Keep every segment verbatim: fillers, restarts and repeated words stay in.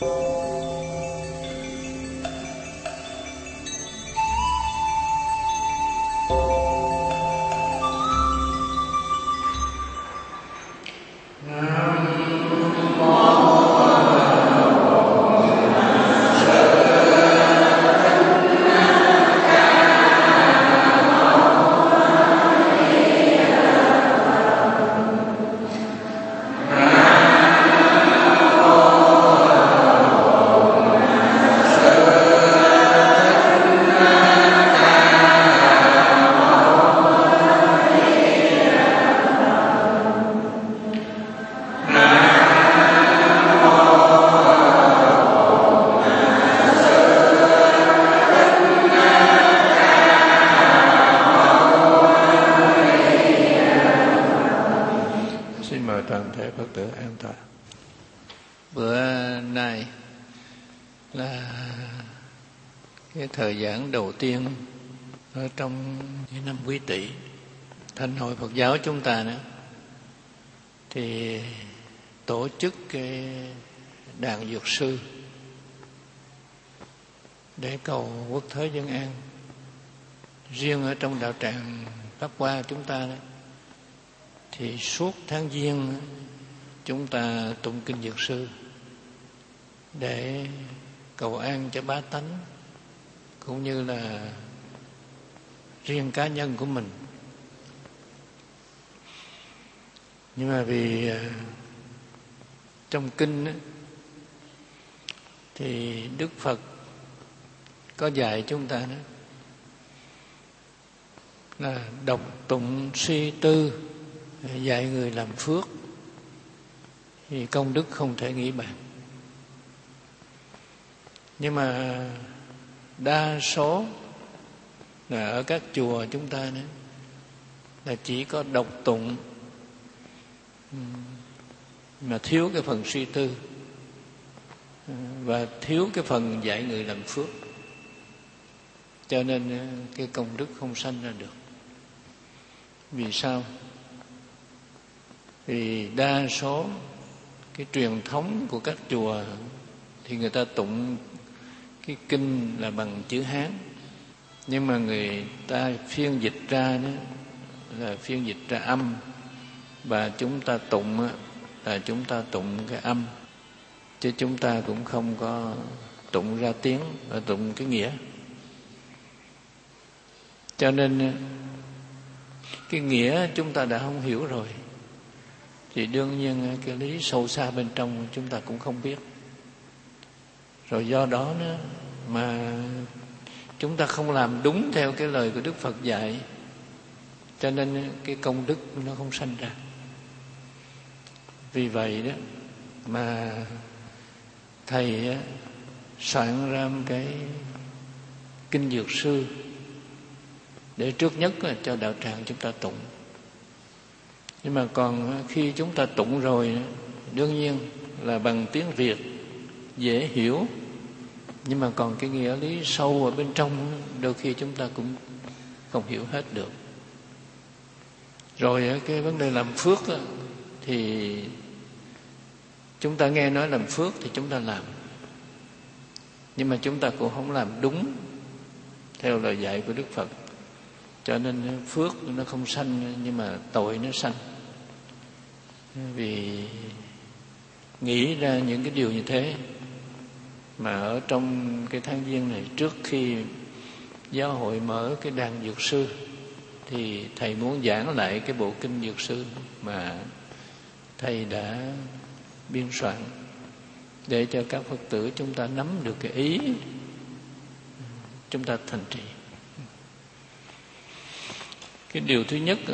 Thời giảng đầu tiên ở trong những năm Quý Tỵ, Thánh hội Phật giáo chúng ta nữa, thì tổ chức cái đàn dược sư để cầu quốc thế dân an. Riêng ở trong đạo tràng Pháp Hoa chúng ta đó, thì suốt tháng Giêng chúng ta tụng kinh dược sư để cầu an cho bá tánh, cũng như là riêng cá nhân của mình. Nhưng mà vì trong kinh ấy, thì Đức Phật có dạy chúng ta đó là đọc tụng suy tư, dạy người làm phước, thì công đức không thể nghĩ bàn. Nhưng mà đa số là ở các chùa chúng ta nữa là chỉ có đọc tụng mà thiếu cái phần suy tư và thiếu cái phần dạy người làm phước, cho nên cái công đức không sanh ra được. Vì sao? Vì đa số cái truyền thống của các chùa thì người ta tụng cái kinh là bằng chữ Hán, nhưng mà người ta phiên dịch ra đó là phiên dịch ra âm, và chúng ta tụng là chúng ta tụng cái âm, chứ chúng ta cũng không có tụng ra tiếng, mà tụng cái nghĩa. Cho nên cái nghĩa chúng ta đã không hiểu rồi, thì đương nhiên cái lý sâu xa bên trong chúng ta cũng không biết. Rồi do đó nữa mà chúng ta không làm đúng theo cái lời của Đức Phật dạy, cho nên cái công đức nó không sanh ra. Vì vậy đó mà thầy soạn ra một cái kinh dược sư để trước nhất là cho đạo tràng chúng ta tụng. Nhưng mà còn khi chúng ta tụng rồi, đương nhiên là bằng tiếng Việt dễ hiểu, nhưng mà còn cái nghĩa lý sâu ở bên trong đôi khi chúng ta cũng không hiểu hết được. Rồi cái vấn đề làm phước thì chúng ta nghe nói làm phước thì chúng ta làm, nhưng mà chúng ta cũng không làm đúng theo lời dạy của Đức Phật, cho nên phước nó không sanh, nhưng mà tội nó sanh. Vì nghĩ ra những cái điều như thế mà ở trong cái tháng Giêng này, trước khi giáo hội mở cái đàn dược sư, thì thầy muốn giảng lại cái bộ kinh dược sư mà thầy đã biên soạn, để cho các Phật tử chúng ta nắm được cái ý, chúng ta thành trì. Cái điều thứ nhất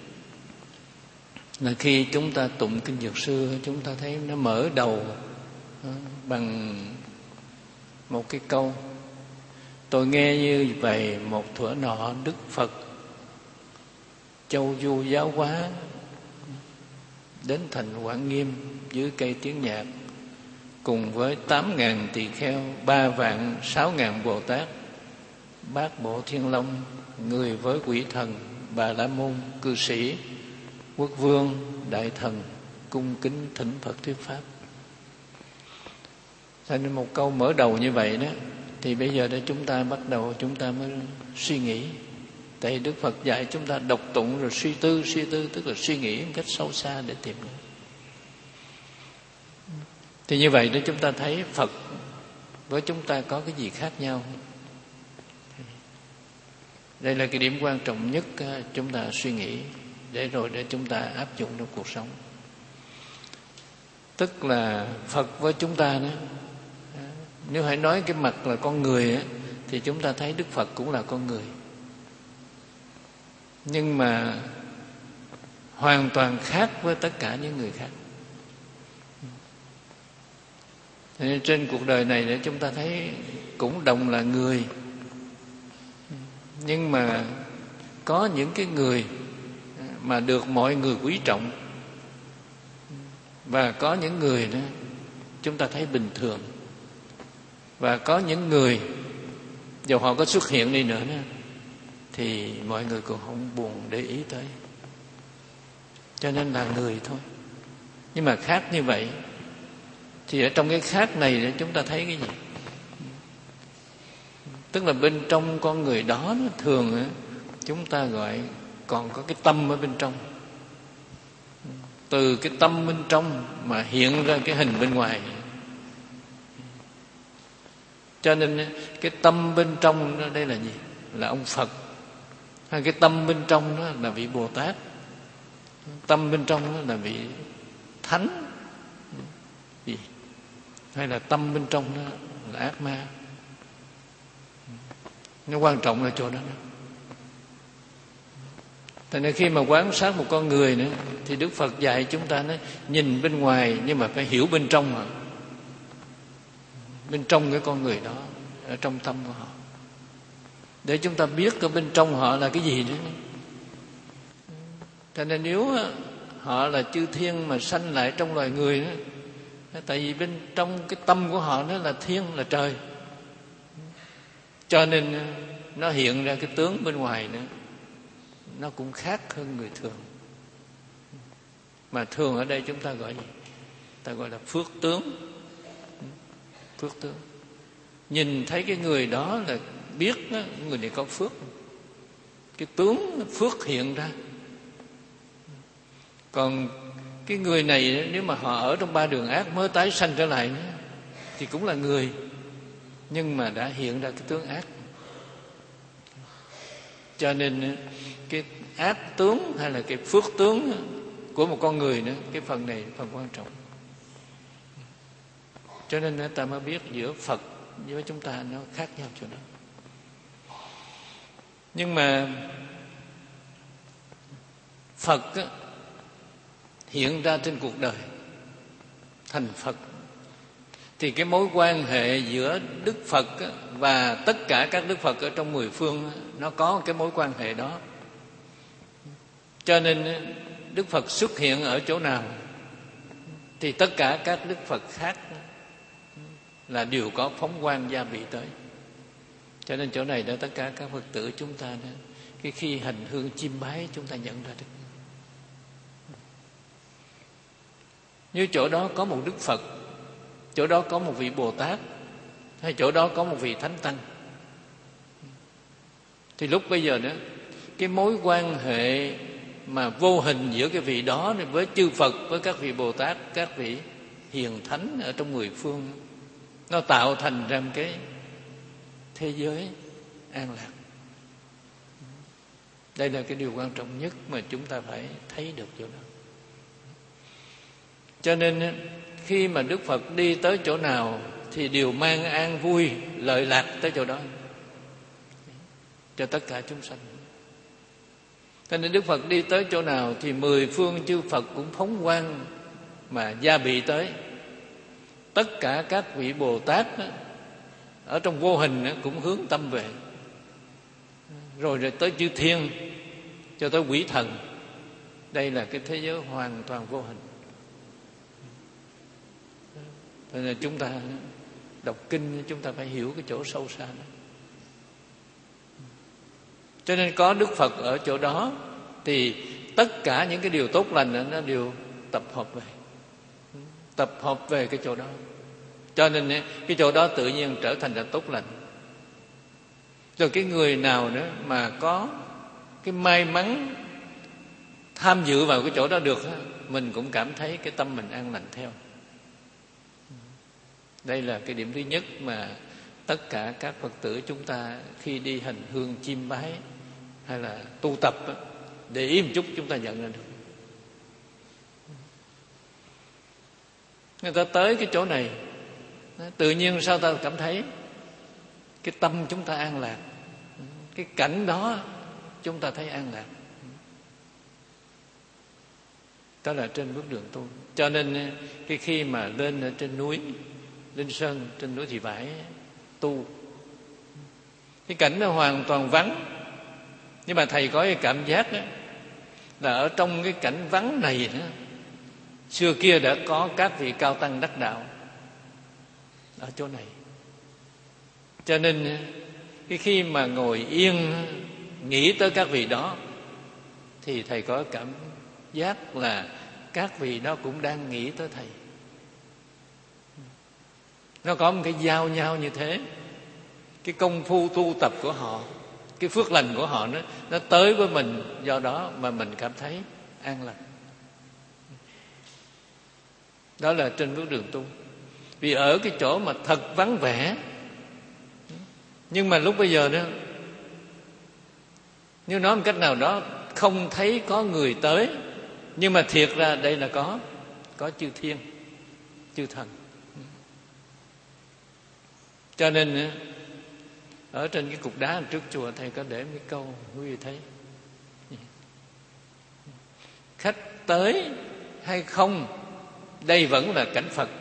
là khi chúng ta tụng kinh dược sư, chúng ta thấy nó mở đầu bằng một cái câu: tôi nghe như vậy một thuở nọ Đức Phật châu du giáo hóa đến thành Quảng Nghiêm dưới cây tiếng nhạc, cùng với tám ngàn tỳ kheo, ba vạn sáu ngàn Bồ Tát, bát bộ Thiên Long, người với quỷ thần, Bà La Môn, cư sĩ, quốc vương, đại thần cung kính thỉnh Phật thuyết pháp. Cho nên một câu mở đầu như vậy đó, thì bây giờ để chúng ta bắt đầu chúng ta mới suy nghĩ. Tại Đức Phật dạy chúng ta đọc tụng rồi suy tư, suy tư tức là suy nghĩ một cách sâu xa để tìm được. Thì như vậy để chúng ta thấy Phật với chúng ta có cái gì khác nhau. Đây là cái điểm quan trọng nhất chúng ta suy nghĩ, để rồi để chúng ta áp dụng trong cuộc sống. Tức là Phật với chúng ta đó, nếu hãy nói cái mặt là con người á, thì chúng ta thấy Đức Phật cũng là con người, nhưng mà hoàn toàn khác với tất cả những người khác. Nên trên cuộc đời này để chúng ta thấy cũng đồng là người, nhưng mà có những cái người mà được mọi người quý trọng, và có những người đó chúng ta thấy bình thường, và có những người dù họ có xuất hiện đi nữa đó, thì mọi người cũng không buồn để ý tới. Cho nên là người thôi. Nhưng mà khác như vậy, thì ở trong cái khác này để chúng ta thấy cái gì? Tức là bên trong con người đó, nó thường chúng ta gọi còn có cái tâm ở bên trong. Từ cái tâm bên trong mà hiện ra cái hình bên ngoài. Cho nên cái tâm bên trong đó đây là gì? Là ông Phật. Hay cái tâm bên trong đó là vị Bồ Tát. Tâm bên trong đó là vị Thánh. Gì? Hay là tâm bên trong đó là ác ma. Nó quan trọng là chỗ đó. Tại nên khi mà quan sát một con người nữa, thì Đức Phật dạy chúng ta nói, nhìn bên ngoài nhưng mà phải hiểu bên trong mà. Bên trong cái con người đó, ở trong tâm của họ, để chúng ta biết ở bên trong họ là cái gì đó. Cho nên nếu họ là chư thiên mà sanh lại trong loài người đó, tại vì bên trong cái tâm của họ nó là thiên, là trời, cho nên nó hiện ra cái tướng bên ngoài nữa, nó cũng khác hơn người thường. Mà thường ở đây chúng ta gọi gì? Ta gọi là phước tướng. Phước tướng. Nhìn thấy cái người đó là biết đó, người này có phước. Cái tướng phước hiện ra. Còn cái người này nếu mà họ ở trong ba đường ác mới tái sanh trở lại nữa, thì cũng là người, nhưng mà đã hiện ra cái tướng ác. Cho nên cái ác tướng hay là cái phước tướng của một con người nữa, cái phần này phần quan trọng. Cho nên ta mới biết giữa Phật với chúng ta nó khác nhau chỗ đó. Nhưng mà Phật á, hiện ra trên cuộc đời thành Phật, thì cái mối quan hệ giữa Đức Phật á, và tất cả các Đức Phật ở trong mười phương á, nó có cái mối quan hệ đó. Cho nên Đức Phật xuất hiện ở chỗ nào thì tất cả các Đức Phật khác là đều có phóng quang gia vị tới. Cho nên chỗ này đó tất cả các Phật tử chúng ta đó, cái khi hành hương chiêm bái chúng ta nhận ra được. Như chỗ đó có một Đức Phật, chỗ đó có một vị Bồ Tát, hay chỗ đó có một vị Thánh Tăng, thì lúc bây giờ đó cái mối quan hệ mà vô hình giữa cái vị đó với chư Phật, với các vị Bồ Tát, các vị hiền thánh ở trong mười phương, nó tạo thành ra một cái thế giới an lạc. Đây là cái điều quan trọng nhất mà chúng ta phải thấy được chỗ đó. Cho nên khi mà Đức Phật đi tới chỗ nào thì đều mang an vui, lợi lạc tới chỗ đó cho tất cả chúng sanh. Cho nên Đức Phật đi tới chỗ nào thì mười phương chư Phật cũng phóng quang mà gia bị tới. Tất cả các vị Bồ Tát đó, ở trong vô hình đó, cũng hướng tâm về. Rồi rồi tới chư thiên, cho tới quỷ thần. Đây là cái thế giới hoàn toàn vô hình. Cho nên chúng ta đọc kinh chúng ta phải hiểu cái chỗ sâu xa đó. Cho nên có Đức Phật ở chỗ đó thì tất cả những cái điều tốt lành đó, nó đều tập hợp về. Tập hợp về cái chỗ đó. Cho nên cái chỗ đó tự nhiên trở thành là tốt lành. Rồi cái người nào nữa mà có cái may mắn tham dự vào cái chỗ đó được, mình cũng cảm thấy cái tâm mình an lành theo. Đây là cái điểm thứ nhất mà tất cả các Phật tử chúng ta khi đi hành hương chiêm bái hay là tu tập, để ý một chút chúng ta nhận ra được. Người ta tới cái chỗ này, tự nhiên sao ta cảm thấy cái tâm chúng ta an lạc, cái cảnh đó chúng ta thấy an lạc. Đó là trên bước đường tu. Cho nên cái khi mà lên ở trên núi Linh Sơn, trên núi Thị Vải tu, cái cảnh nó hoàn toàn vắng, nhưng mà thầy có cái cảm giác đó, là ở trong cái cảnh vắng này đó, xưa kia đã có các vị cao tăng đắc đạo ở chỗ này. Cho nên cái khi mà ngồi yên nghĩ tới các vị đó, thì thầy có cảm giác là các vị đó cũng đang nghĩ tới thầy. Nó có một cái giao nhau như thế. Cái công phu tu tập của họ, cái phước lành của họ nó, nó tới với mình, do đó mà mình cảm thấy an lành. Đó là trên bước đường tu. Vì ở cái chỗ mà thật vắng vẻ, nhưng mà lúc bây giờ đó, nếu nói một cách nào đó, không thấy có người tới, nhưng mà thiệt ra đây là có Có chư thiên, chư thần. Cho nên ở trên cái cục đá trước chùa thầy có để một câu quý vị thấy: khách tới hay không, đây vẫn là cảnh Phật.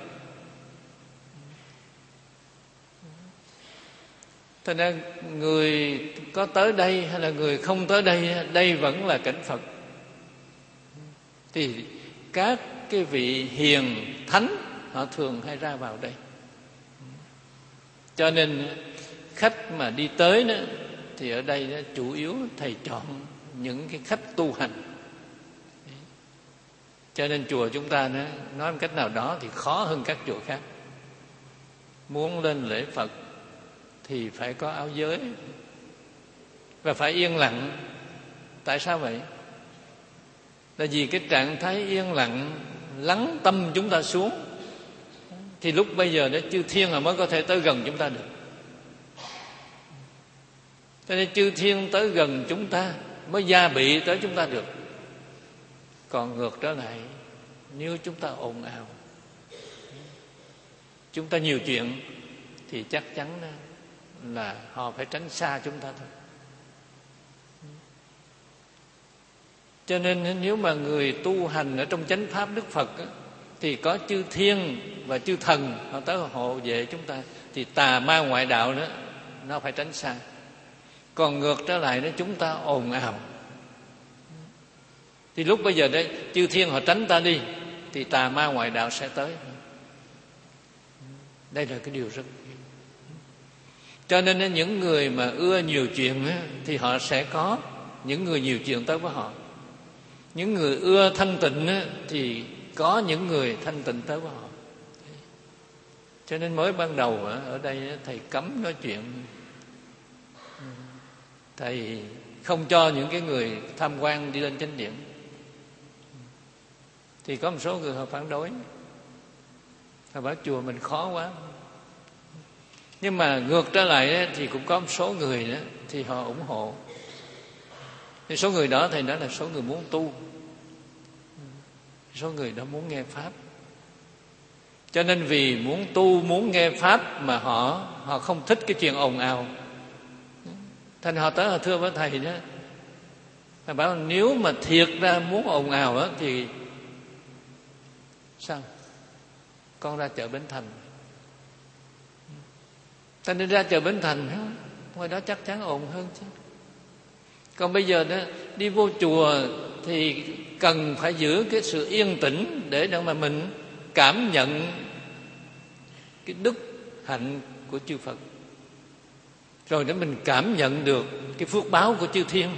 Thế nên người có tới đây hay là người không tới đây, đây vẫn là cảnh Phật. Thì các cái vị hiền thánh họ thường hay ra vào đây. Cho nên khách mà đi tới đó, thì ở đây đó, chủ yếu thầy chọn những cái khách tu hành. Cho nên chùa chúng ta đó, nói một cách nào đó thì khó hơn các chùa khác. Muốn lên lễ Phật thì phải có áo giới và phải yên lặng. Tại sao vậy? Là vì cái trạng thái yên lặng, lắng tâm chúng ta xuống, thì lúc bây giờ đó chư thiên là mới có thể tới gần chúng ta được. Cho nên chư thiên tới gần chúng ta mới gia bị tới chúng ta được. Còn ngược trở lại, nếu chúng ta ồn ào, chúng ta nhiều chuyện, thì chắc chắn là họ phải tránh xa chúng ta thôi. Cho nên nếu mà người tu hành ở trong chánh pháp Đức Phật á, thì có chư thiên và chư thần họ tới hộ vệ chúng ta, thì tà ma ngoại đạo đó nó phải tránh xa. Còn ngược trở lại đó, chúng ta ồn ào, thì lúc bây giờ đấy chư thiên họ tránh ta đi, thì tà ma ngoại đạo sẽ tới. Đây là cái điều rất. Cho nên những người mà ưa nhiều chuyện á, thì họ sẽ có những người nhiều chuyện tới với họ. Những người ưa thanh tịnh á, thì có những người thanh tịnh tới với họ. Cho nên mới ban đầu á, ở đây á, thầy cấm nói chuyện. Thầy không cho những cái người tham quan đi lên chánh điện. Thì có một số người họ phản đối, họ bảo chùa mình khó quá. Nhưng mà ngược trở lại á, thì cũng có một số người đó, thì họ ủng hộ. Thì số người đó thầy nói là số người muốn tu, số người đó muốn nghe Pháp. Cho nên vì muốn tu, muốn nghe Pháp mà họ họ không thích cái chuyện ồn ào, thành họ tới họ thưa với thầy đó. Thầy bảo nếu mà thiệt ra muốn ồn ào đó, thì sao? Con ra chợ Bến Thành. Ta nên ra chợ Bến Thành, ngoài đó chắc chắn ồn hơn chứ. Còn bây giờ đó, đi vô chùa thì cần phải giữ cái sự yên tĩnh để để mà mình cảm nhận cái đức hạnh của chư Phật, rồi để mình cảm nhận được cái phước báo của chư thiên.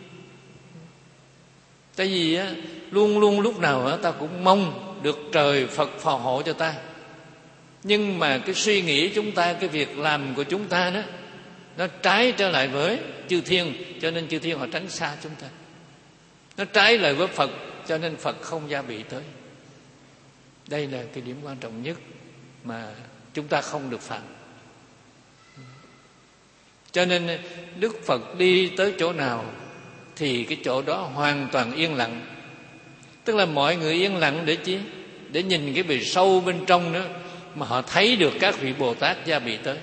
Tại vì á, luôn luôn lúc nào á, ta cũng mong được trời Phật phò hộ cho ta. Nhưng mà cái suy nghĩ chúng ta, cái việc làm của chúng ta đó, nó trái trở lại với chư thiên, cho nên chư thiên họ tránh xa chúng ta. Nó trái lại với Phật, cho nên Phật không gia bị tới. Đây là cái điểm quan trọng nhất mà chúng ta không được phạm. Cho nên Đức Phật đi tới chỗ nào thì cái chỗ đó hoàn toàn yên lặng. Tức là mọi người yên lặng để chi? Để nhìn cái bề sâu bên trong đó, mà họ thấy được các vị Bồ Tát gia bị tới.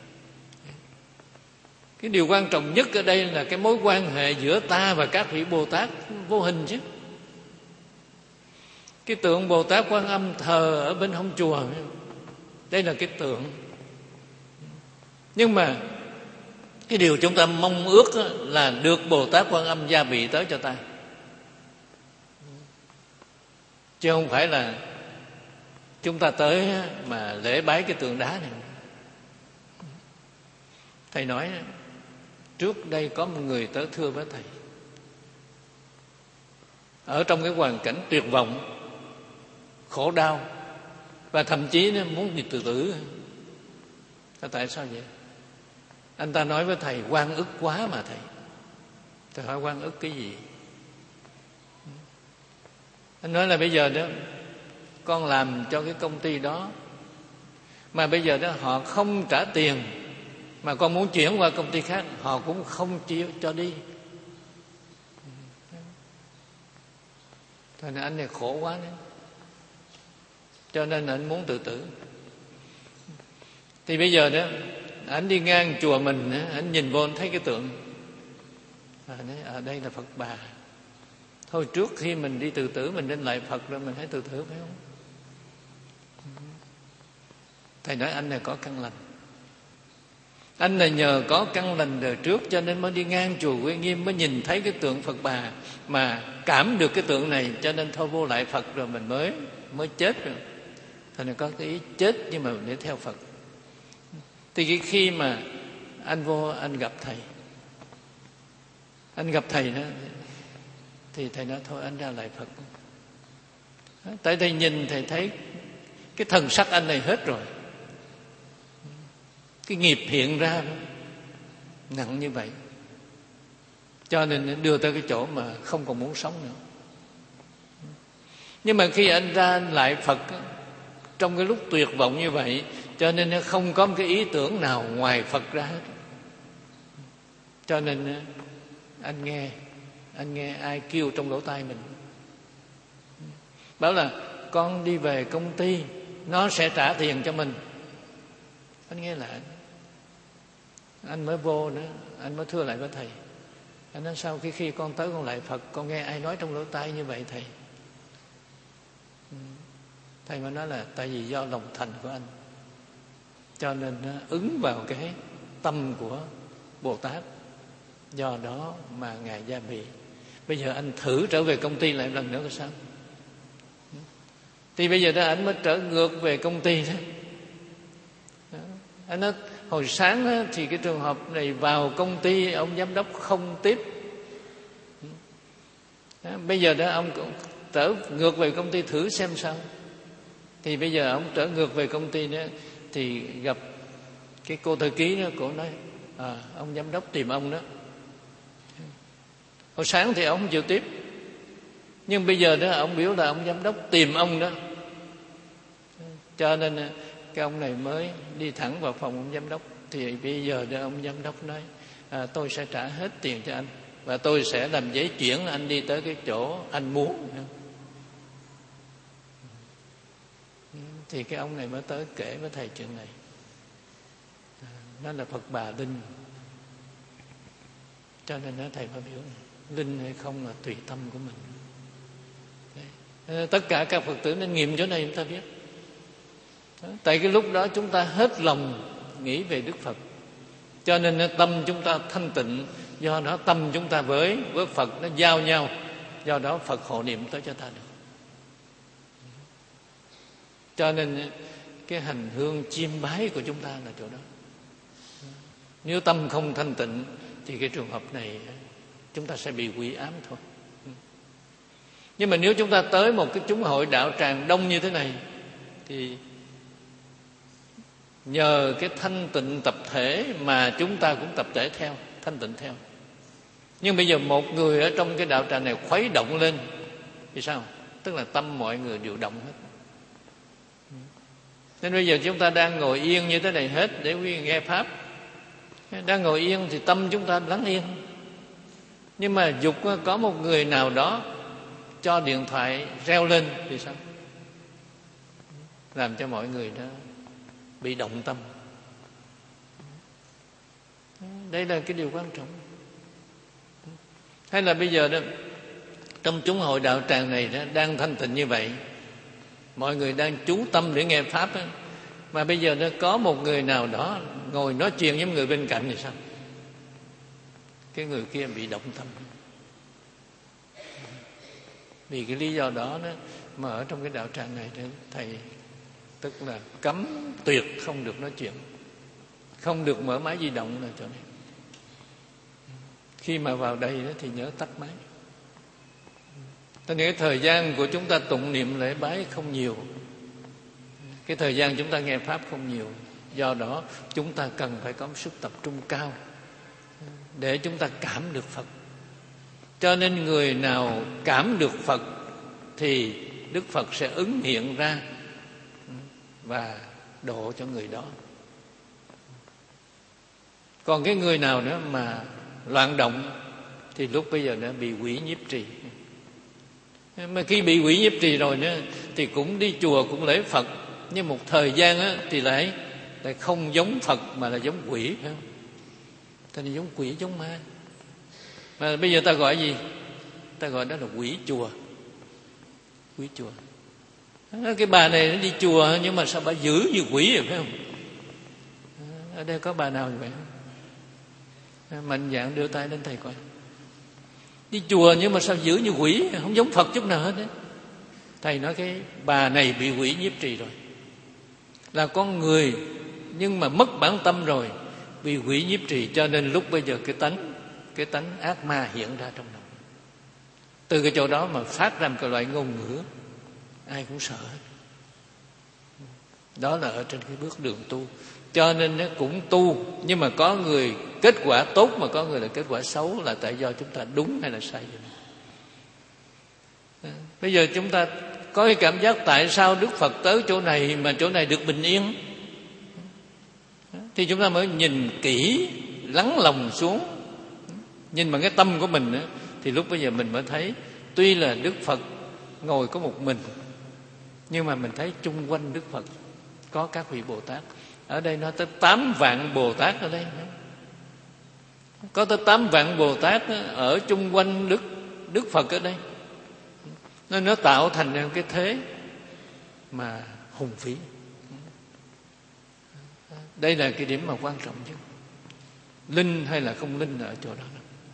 Cái điều quan trọng nhất ở đây là cái mối quan hệ giữa ta và các vị Bồ Tát vô hình chứ. Cái tượng Bồ Tát Quan Âm thờ ở bên hông chùa, đây là cái tượng. Nhưng mà cái điều chúng ta mong ước là được Bồ Tát Quan Âm gia bị tới cho ta, chứ không phải là chúng ta tới mà lễ bái cái tượng đá này. Thầy nói trước đây có một người tới thưa với thầy, ở trong cái hoàn cảnh tuyệt vọng, khổ đau, và thậm chí nó muốn đi tự tử. Tại sao vậy? Anh ta nói với thầy, oan ức quá mà thầy. Thầy hỏi oan ức cái gì? Anh nói là bây giờ đó con làm cho cái công ty đó, mà bây giờ đó họ không trả tiền, mà con muốn chuyển qua công ty khác, họ cũng không chịu cho đi. Thôi anh này khổ quá đấy, cho nên anh muốn tự tử. Thì bây giờ đó anh đi ngang chùa mình, anh nhìn vô anh thấy cái tượng, à, ở đây là Phật Bà. Thôi trước khi mình đi tự tử, mình nên lại Phật rồi mình hãy tự tử, phải không? Thầy nói anh này có căn lành. Anh này nhờ có căn lành đời trước cho nên mới đi ngang chùa Uy Nghiêm, mới nhìn thấy cái tượng Phật Bà, mà cảm được cái tượng này, cho nên thôi vô lại Phật rồi mình mới mới chết rồi. Thầy này có cái ý chết nhưng mà để theo Phật. Thì khi mà anh vô anh gặp thầy, anh gặp thầy đó, thì thầy nói thôi anh ra lại Phật. Tại thầy nhìn thầy thấy cái thần sắc anh này hết rồi, cái nghiệp hiện ra nặng như vậy, cho nên đưa tới cái chỗ mà không còn muốn sống nữa. Nhưng mà khi anh ra lại Phật, trong cái lúc tuyệt vọng như vậy, cho nên nó không có một cái ý tưởng nào ngoài Phật ra hết. Cho nên anh nghe Anh nghe ai kêu trong lỗ tai mình, bảo là con đi về công ty, nó sẽ trả tiền cho mình. Anh nghe lại, anh mới vô nữa, anh mới thưa lại với thầy. Anh nói sau khi khi con tới con lại Phật, con nghe ai nói trong lỗ tai như vậy thầy? Thầy mới nói là tại vì do lòng thành của anh, cho nên ứng vào cái tâm của Bồ Tát, do đó mà Ngài gia bị. Bây giờ anh thử trở về công ty lại một lần nữa có sao? Thì bây giờ đó anh mới trở ngược về công ty đó. Anh nói hồi sáng đó, thì cái trường hợp này vào công ty ông giám đốc không tiếp. Đó, bây giờ đó ông trở ngược về công ty thử xem sao. Thì bây giờ ông trở ngược về công ty đó, thì gặp cái cô thư ký đó, cô nói à, ông giám đốc tìm ông đó. Hồi sáng thì ông không chịu tiếp, nhưng bây giờ đó ông biểu là ông giám đốc tìm ông đó, cho nên cái ông này mới đi thẳng vào phòng ông giám đốc. Thì bây giờ đó ông giám đốc nói à, tôi sẽ trả hết tiền cho anh, và tôi sẽ làm giấy chuyển anh đi tới cái chỗ anh muốn. Thì cái ông này mới tới kể với thầy chuyện này. Nó là Phật Bà Linh, cho nên nó thầy mới biểu linh hay không là tùy tâm của mình. Đấy. Tất cả các Phật tử nên nghiệm chỗ này chúng ta biết. Đó. Tại cái lúc đó chúng ta hết lòng nghĩ về Đức Phật, cho nên tâm chúng ta thanh tịnh, do đó tâm chúng ta với với Phật nó giao nhau, do đó Phật hộ niệm tới cho ta được. Cho nên cái hành hương chiêm bái của chúng ta là chỗ đó. Nếu tâm không thanh tịnh thì cái trường hợp này chúng ta sẽ bị quỷ ám thôi. Nhưng mà nếu chúng ta tới một cái chúng hội đạo tràng đông như thế này, thì nhờ cái thanh tịnh tập thể mà chúng ta cũng tập thể theo, thanh tịnh theo. Nhưng bây giờ một người ở trong cái đạo tràng này khuấy động lên thì sao? Tức là tâm mọi người đều động hết. Nên bây giờ chúng ta đang ngồi yên như thế này hết để quý vị nghe Pháp. Đang ngồi yên thì tâm chúng ta lắng yên. Nhưng mà dục có một người nào đó cho điện thoại reo lên thì sao? Làm cho mọi người đó bị động tâm. Đây là cái điều quan trọng. Hay là bây giờ đó, trong chúng hội đạo tràng này đó, đang thanh tịnh như vậy, mọi người đang chú tâm để nghe Pháp đó, mà bây giờ nó có một người nào đó ngồi nói chuyện với người bên cạnh thì sao? Cái người kia bị động tâm. Vì cái lý do đó, đó mà ở trong cái đạo tràng này đó, thầy tức là cấm tuyệt không được nói chuyện, không được mở máy di động là chỗ này. Khi mà vào đây đó, thì nhớ tắt máy. Cho nên cái thời gian của chúng ta tụng niệm lễ bái không nhiều, cái thời gian chúng ta nghe Pháp không nhiều. Do đó chúng ta cần phải có sức tập trung cao để chúng ta cảm được Phật. Cho nên người nào cảm được Phật thì Đức Phật sẽ ứng hiện ra và độ cho người đó. Còn cái người nào nữa mà loạn động thì lúc bây giờ nó bị quỷ nhiếp trì. Mà khi bị quỷ nhiếp trì rồi nữa thì cũng đi chùa cũng lễ Phật, nhưng một thời gian á, thì lại lại không giống Phật mà là giống quỷ, phải không? Thế nên giống quỷ giống ma. Mà bây giờ ta gọi gì? Ta gọi đó là quỷ chùa. Quỷ chùa. Cái bà này nó đi chùa nhưng mà sao bà dữ như quỷ vậy, phải không? Ở đây có bà nào như vậy không? Mạnh dạn đưa tay lên thầy coi. Đi chùa nhưng mà sao dữ như quỷ, không giống Phật chút nào hết đấy. Thầy nói cái bà này bị quỷ nhiếp trì rồi. Là con người nhưng mà mất bản tâm rồi, bị quỷ nhiếp trì, cho nên lúc bây giờ cái tánh cái tánh ác ma hiện ra trong lòng. Từ cái chỗ đó mà phát ra một cái loại ngôn ngữ ai cũng sợ hết. Đó là ở trên cái bước đường tu. Cho nên nó cũng tu, nhưng mà có người kết quả tốt mà có người là kết quả xấu, là tại do chúng ta đúng hay là sai vậy. Bây giờ chúng ta có cái cảm giác tại sao Đức Phật tới chỗ này mà chỗ này được bình yên, thì chúng ta mới nhìn kỹ, lắng lòng xuống, nhìn bằng cái tâm của mình đó, thì lúc bây giờ mình mới thấy tuy là Đức Phật ngồi có một mình, nhưng mà mình thấy chung quanh Đức Phật có các vị Bồ Tát. Ở đây nói tới tám vạn Bồ Tát ở đây. Có tới tám vạn Bồ Tát ở chung quanh Đức Đức Phật ở đây. Nên nó tạo thành cái thế mà hùng vĩ. Đây là cái điểm mà quan trọng chứ. Linh hay là không linh là ở chỗ đó.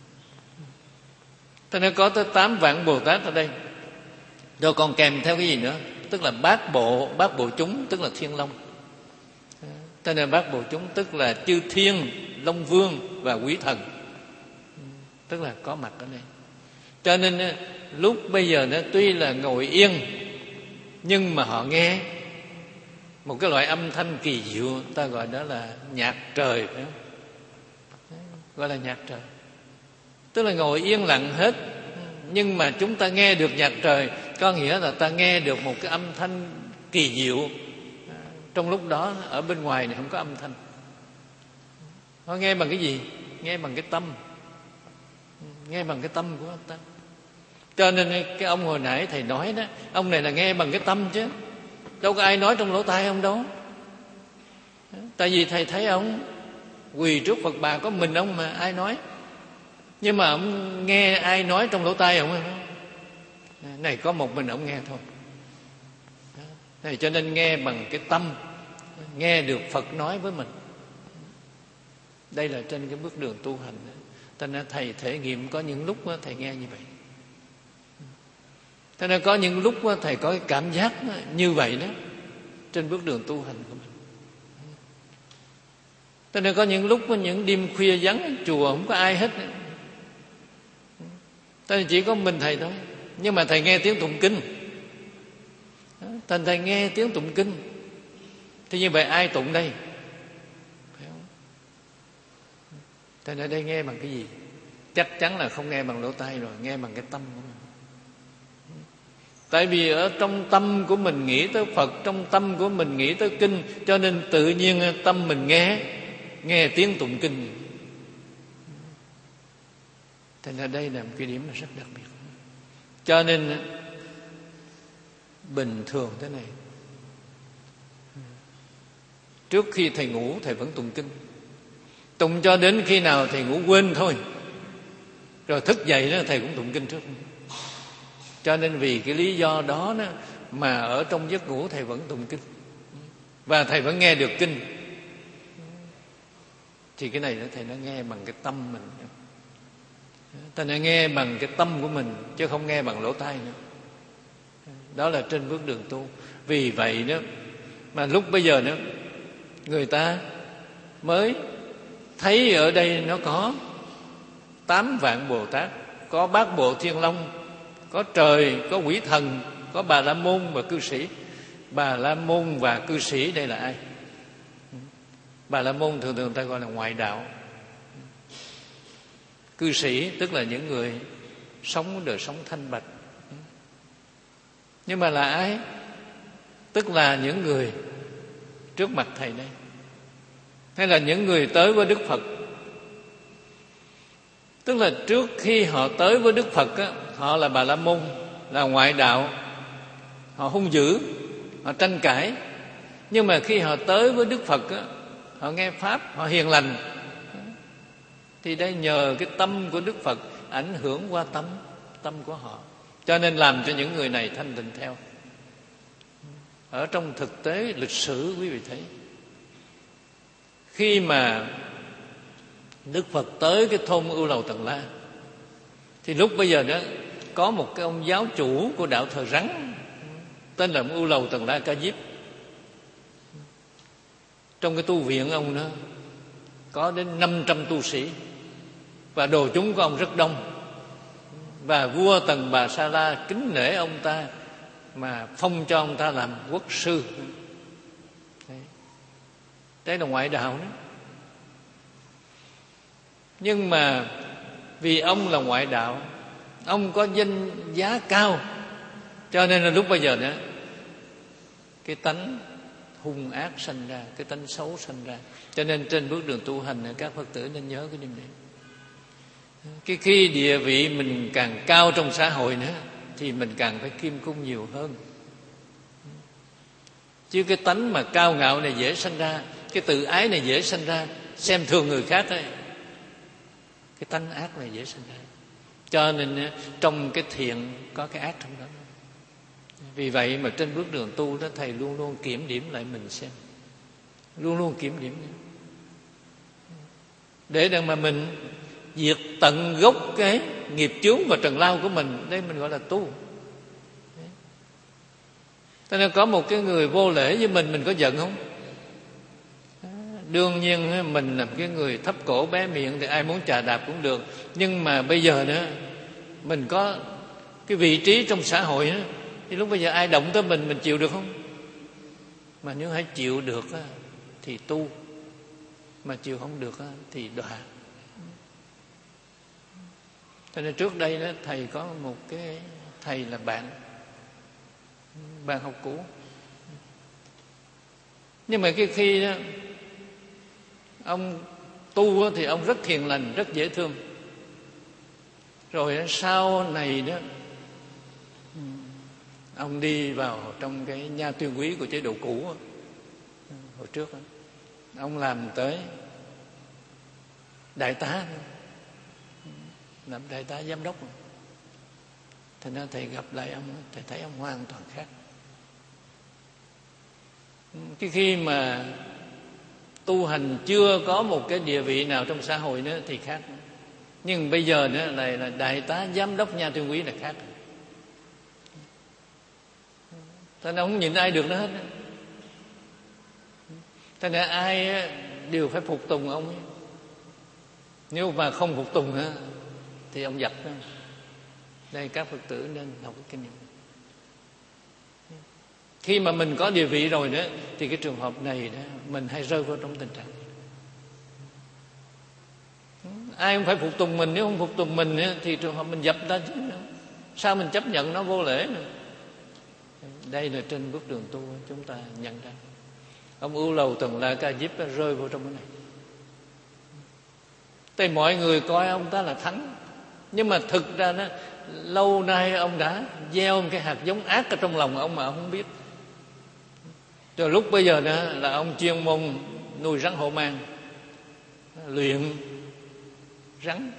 Thế nên có tới tám vạn Bồ Tát ở đây. Rồi còn kèm theo cái gì nữa? Tức là bát bộ, bát bộ chúng, tức là thiên long. Thế nên bát bộ chúng tức là chư thiên, long vương và quý thần, tức là có mặt ở đây. Cho nên lúc bây giờ nó tuy là ngồi yên, nhưng mà họ nghe một cái loại âm thanh kỳ diệu, ta gọi đó là nhạc trời, phải không? Gọi là nhạc trời. Tức là ngồi yên lặng hết, nhưng mà chúng ta nghe được nhạc trời, có nghĩa là ta nghe được một cái âm thanh kỳ diệu. Trong lúc đó ở bên ngoài này không có âm thanh. Họ nghe bằng cái gì? Nghe bằng cái tâm. Nghe bằng cái tâm của ông ta. Cho nên cái ông hồi nãy thầy nói đó, ông này là nghe bằng cái tâm chứ, đâu có ai nói trong lỗ tai ông đâu. Tại vì thầy thấy ông quỳ trước Phật bà có mình ông mà ai nói. Nhưng mà ông nghe ai nói trong lỗ tai ông. Này có một mình ông nghe thôi. Này, cho nên nghe bằng cái tâm, nghe được Phật nói với mình. Đây là trên cái bước đường tu hành. Cho nên thầy thể nghiệm có những lúc thầy nghe như vậy. Cho nên có những lúc thầy có cái cảm giác như vậy đó, trên bước đường tu hành của mình. Cho nên có những lúc những đêm khuya vắng chùa không có ai hết. Cho nên chỉ có mình thầy thôi. Nhưng mà thầy nghe tiếng tụng kinh. Thành thầy nghe tiếng tụng kinh. Thì như vậy ai tụng đây? Thế nên đây nghe bằng cái gì? Chắc chắn là không nghe bằng lỗ tai rồi, nghe bằng cái tâm của mình. Tại vì ở trong tâm của mình nghĩ tới Phật, trong tâm của mình nghĩ tới kinh, cho nên tự nhiên tâm mình nghe nghe tiếng tụng kinh. Thế nên đây là một cái điểm rất đặc biệt. Cho nên bình thường thế này, trước khi thầy ngủ thầy vẫn tụng kinh, tụng cho đến khi nào thầy ngủ quên thôi, rồi thức dậy đó thầy cũng tụng kinh trước. Cho nên vì cái lý do đó, đó mà ở trong giấc ngủ thầy vẫn tụng kinh, và thầy vẫn nghe được kinh. Thì cái này đó thầy nó nghe bằng cái tâm mình, thầy nó nghe bằng cái tâm của mình, chứ không nghe bằng lỗ tai nữa. Đó là trên bước đường tu. Vì vậy đó mà lúc bây giờ đó người ta mới thấy ở đây nó có tám vạn Bồ Tát, có bát bộ Thiên Long, có trời, có quỷ thần, có Bà La Môn và cư sĩ. Bà La Môn và cư sĩ đây là ai? Bà La Môn thường thường người ta gọi là ngoại đạo. Cư sĩ tức là những người sống đời sống thanh bạch. Nhưng mà là ai? Tức là những người trước mặt thầy đây, hay là những người tới với Đức Phật. Tức là trước khi họ tới với Đức Phật á, họ là Bà La Môn, là ngoại đạo, họ hung dữ, họ tranh cãi. Nhưng mà khi họ tới với Đức Phật á, họ nghe Pháp, họ hiền lành. Thì đây nhờ cái tâm của Đức Phật ảnh hưởng qua tâm tâm của họ, cho nên làm cho những người này thanh tịnh theo. Ở trong thực tế lịch sử quý vị thấy, khi mà Đức Phật tới cái thôn Ưu Lầu Tần La, thì lúc bây giờ đó có một cái ông giáo chủ của đạo thờ rắn tên là Ưu Lầu Tần La Ca Diếp. Trong cái tu viện ông đó có đến năm trăm tu sĩ, và đồ chúng của ông rất đông. Và vua Tần Bà Sa La kính nể ông ta mà phong cho ông ta làm quốc sư. Đấy, Đấy là ngoại đạo đó. Nhưng mà vì ông là ngoại đạo, ông có danh giá cao, cho nên là lúc bây giờ đó cái tánh hung ác sanh ra, cái tánh xấu sanh ra. Cho nên trên bước đường tu hành các Phật tử nên nhớ cái điểm này. Cái khi địa vị mình càng cao trong xã hội nữa thì mình càng phải kiêm cung nhiều hơn. Chứ cái tánh mà cao ngạo này dễ sanh ra, cái tự ái này dễ sanh ra, xem thường người khác ấy, cái tánh ác này dễ sanh ra. Cho nên trong cái thiện có cái ác trong đó. Vì vậy mà trên bước đường tu đó, thầy luôn luôn kiểm điểm lại mình xem, luôn luôn kiểm điểm, để để mà mình diệt tận gốc cái nghiệp chướng và trần lao của mình. Đây mình gọi là tu. Cho nên có một cái người vô lễ với mình, mình có giận không? Đương nhiên mình là cái người thấp cổ bé miệng thì ai muốn chà đạp cũng được. Nhưng mà bây giờ nữa mình có cái vị trí trong xã hội nữa, thì lúc bây giờ ai động tới mình, mình chịu được không? Mà nếu hãy chịu được thì tu, mà chịu không được thì đọa. Cho nên trước đây đó, thầy có một cái thầy là bạn bạn học cũ. Nhưng mà cái khi đó ông tu thì ông rất hiền lành, rất dễ thương. Rồi sau này đó ông đi vào trong cái nha tuyên úy của chế độ cũ hồi trước đó, ông làm tới đại tá, làm đại tá giám đốc. Thành ra thầy gặp lại ông, thầy thấy ông hoàn toàn khác. Cái khi mà tu hành chưa có một cái địa vị nào trong xã hội nữa thì khác. Nhưng bây giờ nữa là, là đại tá giám đốc nha tuyên úy là khác. Thành ra không nhìn ai được nữa hết. Thành ra ai đều phải phục tùng ông ấy. Nếu mà không phục tùng nữa thì ông giật đó. Đây các Phật tử nên học cái kinh nghiệm. Khi mà mình có địa vị rồi đó, thì cái trường hợp này đó, mình hay rơi vào trong tình trạng Ai cũng phải phục tùng mình, nếu không phục tùng mình thì trường hợp mình dập ta chứ sao mình chấp nhận nó vô lễ nữa. Đây là trên bước đường tu chúng ta nhận ra. Ông Ưu Lầu Tần La Ca Diếp rơi vào trong cái này. Tại mọi người coi ông ta là thánh, nhưng mà thực ra đó, lâu nay ông đã gieo một cái hạt giống ác ở trong lòng ông mà ông không biết. Rồi lúc bây giờ đó là ông chuyên môn nuôi rắn hổ mang, luyện rắn.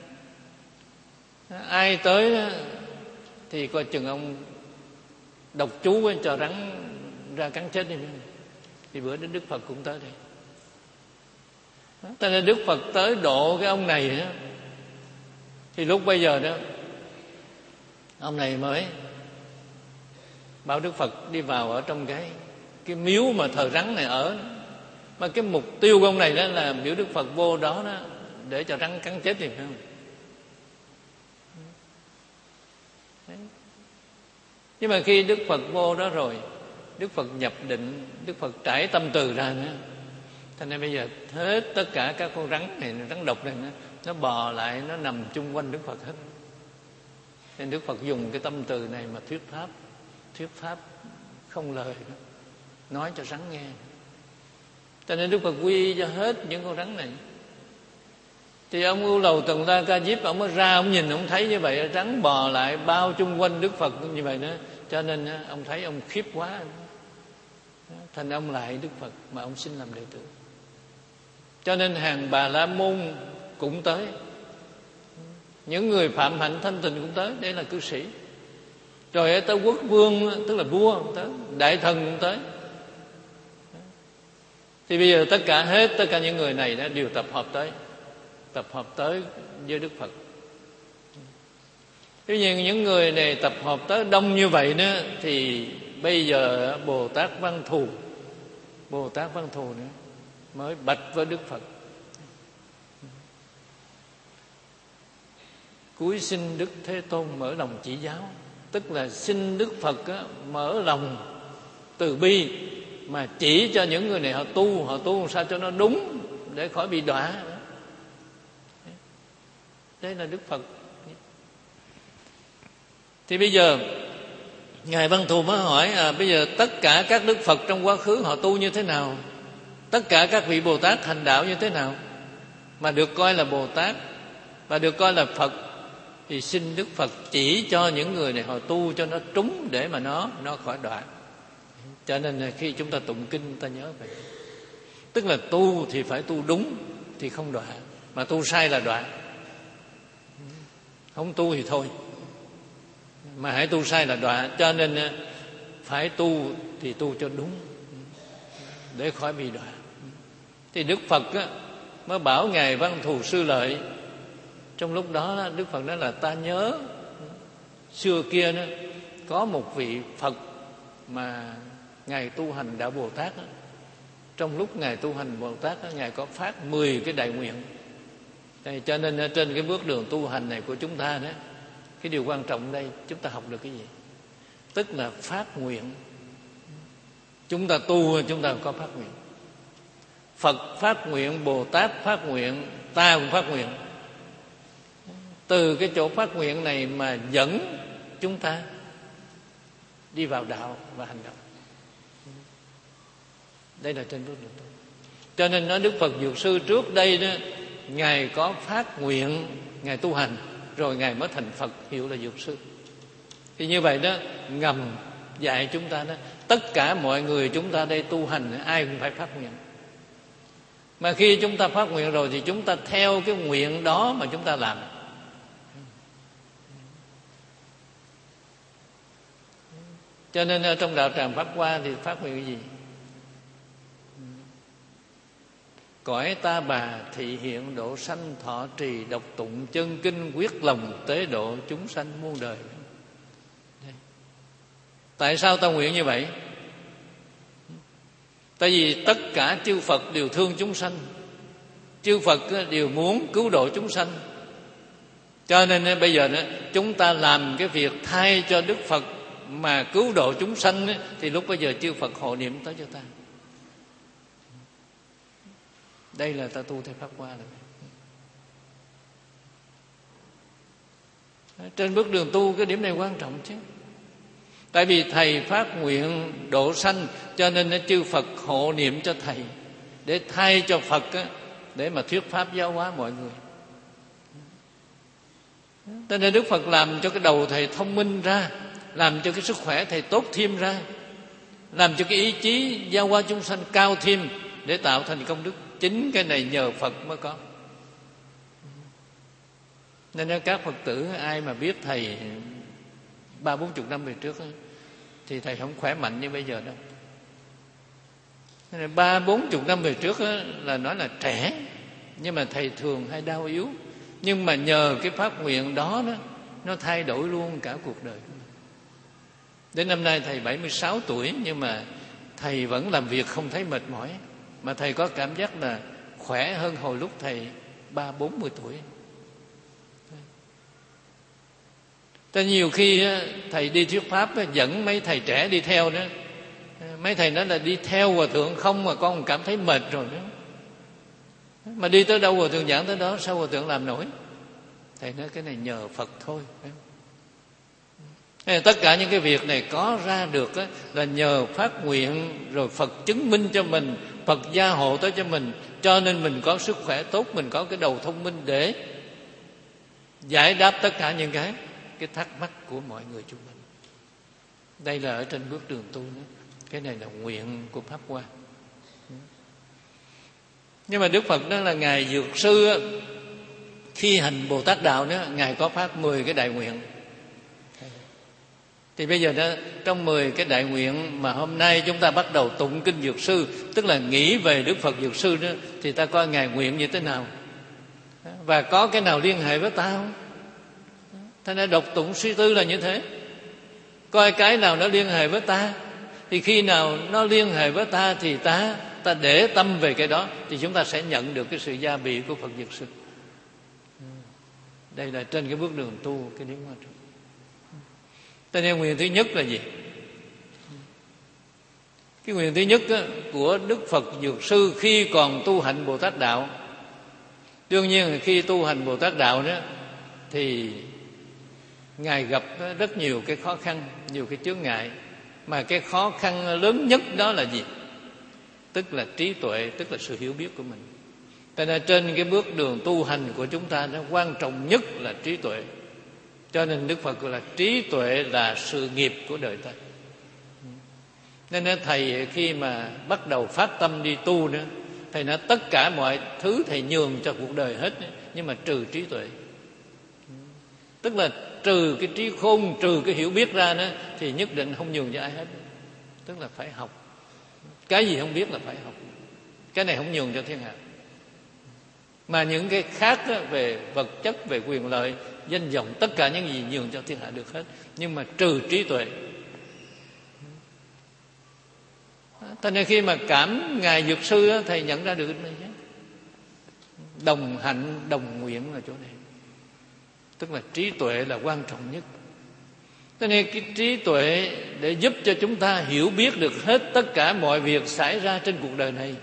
Ai tới đó, thì coi chừng ông đọc chú cho rắn ra cắn chết đi. Thì bữa đến Đức Phật cũng tới đây. Cho nên Đức Phật tới độ cái ông này đó, thì lúc bây giờ đó ông này mới bảo Đức Phật đi vào ở trong cái cái miếu mà thờ rắn này ở. Mà cái mục tiêu của ông này đó là biểu Đức Phật vô đó đó để cho rắn cắn chết thì phải không? Đấy. Nhưng mà khi Đức Phật vô đó rồi, Đức Phật nhập định, Đức Phật trải tâm từ ra nữa. Thế nên bây giờ hết tất cả các con rắn này, rắn độc này nó, nó bò lại, nó nằm chung quanh Đức Phật hết. Nên Đức Phật dùng cái tâm từ này mà thuyết pháp, thuyết pháp không lời đó, nói cho rắn nghe. Cho nên Đức Phật quy cho hết những con rắn này. Thì ông Ưu Lầu Tần La Ca Diếp, ông mới ra, ông nhìn, ông thấy như vậy, rắn bò lại bao chung quanh Đức Phật như vậy đó. Cho nên ông thấy ông khiếp quá, thành ông lại Đức Phật mà ông xin làm đệ tử. Cho nên hàng Bà La Môn cũng tới, những người phạm hạnh thanh tịnh cũng tới. Đây là cư sĩ. Rồi tới quốc vương, tức là vua cũng tới, đại thần cũng tới. Thì bây giờ tất cả hết tất cả những người này đã đều tập hợp tới, tập hợp tới với Đức Phật. Tuy nhiên những người này tập hợp tới đông như vậy nữa, thì bây giờ Bồ Tát Văn Thù, Bồ Tát Văn Thù nữa mới bạch với Đức Phật: cúi xin Đức Thế Tôn mở lòng chỉ giáo. Tức là xin Đức Phật á, mở lòng từ bi mà chỉ cho những người này họ tu, họ tu làm sao cho nó đúng để khỏi bị đọa. Đây là Đức Phật. Thì bây giờ Ngài Văn Thù mới hỏi: à, bây giờ tất cả các Đức Phật trong quá khứ họ tu như thế nào? Tất cả các vị Bồ Tát hành đạo như thế nào mà được coi là Bồ Tát và được coi là Phật? Thì xin Đức Phật chỉ cho những người này họ tu cho nó trúng để mà nó nó khỏi đọa. Cho nên khi chúng ta tụng kinh ta nhớ vậy. Tức là tu thì phải tu đúng thì không đọa, mà tu sai là đọa. Không tu thì thôi, mà hãy tu sai là đọa. Cho nên phải tu thì tu cho đúng để khỏi bị đọa. Thì Đức Phật á, mới bảo Ngài Văn Thù Sư Lợi. Trong lúc đó Đức Phật nói là ta nhớ xưa kia đó, có một vị Phật mà Ngài tu hành đạo Bồ Tát đó. Trong lúc Ngài tu hành Bồ Tát đó, Ngài có phát mười cái đại nguyện. Đây, cho nên trên cái bước đường tu hành này của chúng ta đó, cái điều quan trọng đây chúng ta học được cái gì? Tức là phát nguyện. Chúng ta tu chúng ta có phát nguyện. Phật phát nguyện, Bồ Tát phát nguyện, ta cũng phát nguyện. Từ cái chỗ phát nguyện này mà dẫn chúng ta đi vào đạo và hành động. Đây là trên bước đường tu. Cho nên nói Đức Phật Dược Sư trước đây đó, Ngài có phát nguyện, Ngài tu hành, rồi Ngài mới thành Phật, hiệu là Dược Sư. Thì như vậy đó, ngầm dạy chúng ta đó, tất cả mọi người chúng ta đây tu hành ai cũng phải phát nguyện. Mà khi chúng ta phát nguyện rồi thì chúng ta theo cái nguyện đó mà chúng ta làm. Cho nên ở trong đạo tràng Pháp Hoa thì phát nguyện cái gì? Cõi ta bà thị hiện độ sanh thọ trì đọc tụng chân kinh quyết lòng tế độ chúng sanh muôn đời. Đây. Tại sao ta nguyện như vậy? Tại vì tất cả chư Phật đều thương chúng sanh, chư Phật đều muốn cứu độ chúng sanh. Cho nên bây giờ chúng ta làm cái việc thay cho Đức Phật mà cứu độ chúng sanh, thì lúc bây giờ chư Phật hộ niệm tới cho ta. Đây là ta tu theo Pháp Hoa rồi. Trên bước đường tu cái điểm này quan trọng chứ. Tại vì thầy phát nguyện độ sanh, cho nên chư Phật hộ niệm cho thầy, để thay cho Phật á, để mà thuyết pháp giáo hóa mọi người. Cho nên Đức Phật làm cho cái đầu thầy thông minh ra, làm cho cái sức khỏe thầy tốt thêm ra, làm cho cái ý chí giáo hóa chúng sanh cao thêm, để tạo thành công đức. Chính cái này nhờ Phật mới có. Nên các Phật tử ai mà biết thầy ba bốn chục năm về trước ấy, thì thầy không khỏe mạnh như bây giờ đâu. Nên ba bốn chục năm về trước ấy, là nói là trẻ, nhưng mà thầy thường hay đau yếu. Nhưng mà nhờ cái phát nguyện đó, đó nó thay đổi luôn cả cuộc đời. Đến năm nay thầy bảy mươi sáu tuổi, nhưng mà thầy vẫn làm việc không thấy mệt mỏi, mà thầy có cảm giác là khỏe hơn hồi lúc thầy ba bốn mươi tuổi. Cho nhiều khi thầy đi thuyết pháp dẫn mấy thầy trẻ đi theo đó, mấy thầy nói là đi theo hòa thượng không mà con cảm thấy mệt rồi đó. Mà đi tới đâu hòa thượng giảng tới đó, sao hòa thượng làm nổi? Thầy nói cái này nhờ Phật thôi. Tất cả những cái việc này có ra được là nhờ phát nguyện, rồi Phật chứng minh cho mình, Phật gia hộ tới cho mình, cho nên mình có sức khỏe tốt, mình có cái đầu thông minh để giải đáp tất cả những cái cái thắc mắc của mọi người chúng mình. Đây là ở trên bước đường tu đó. Cái này là nguyện của Pháp Hoa. Nhưng mà Đức Phật đó là Ngài Dược Sư, khi hành Bồ Tát Đạo đó, Ngài có phát mười cái đại nguyện. Thì bây giờ đó, trong mười cái đại nguyện mà hôm nay chúng ta bắt đầu tụng kinh Dược Sư, tức là nghĩ về Đức Phật Dược Sư đó, thì ta coi Ngài nguyện như thế nào, và có cái nào liên hệ với ta không? Thế nên đọc tụng suy tư là như thế. Coi cái nào nó liên hệ với ta, thì khi nào nó liên hệ với ta thì ta ta để tâm về cái đó, thì chúng ta sẽ nhận được cái sự gia bị của Phật Dược Sư. Đây là trên cái bước đường tu cái điểm quan trọng. Cho nên nguyện thứ nhất là gì? Cái nguyện thứ nhất á, của Đức Phật Dược Sư khi còn tu hành Bồ Tát Đạo. Đương nhiên khi tu hành Bồ Tát Đạo đó thì Ngài gặp rất nhiều cái khó khăn, nhiều cái chướng ngại. Mà cái khó khăn lớn nhất đó là gì? Tức là trí tuệ, tức là sự hiểu biết của mình. Cho nên trên cái bước đường tu hành của chúng ta, nó quan trọng nhất là trí tuệ. Cho nên Đức Phật gọi là trí tuệ là sự nghiệp của đời ta. Nên Thầy khi mà bắt đầu phát tâm đi tu nữa, Thầy nói tất cả mọi thứ Thầy nhường cho cuộc đời hết, nhưng mà trừ trí tuệ. Tức là trừ cái trí khôn, trừ cái hiểu biết ra nữa, thì nhất định không nhường cho ai hết. Tức là phải học. Cái gì không biết là phải học. Cái này không nhường cho thiên hạ. Mà những cái khác đó, về vật chất, về quyền lợi, danh vọng, tất cả những gì nhường cho thiên hạ được hết, nhưng mà trừ trí tuệ. Thế nên khi mà cảm Ngài Dược Sư đó, Thầy nhận ra được cái này. Đồng hạnh, đồng nguyện là chỗ này. Tức là trí tuệ là quan trọng nhất. Cho nên cái trí tuệ để giúp cho chúng ta hiểu biết được hết tất cả mọi việc xảy ra trên cuộc đời này.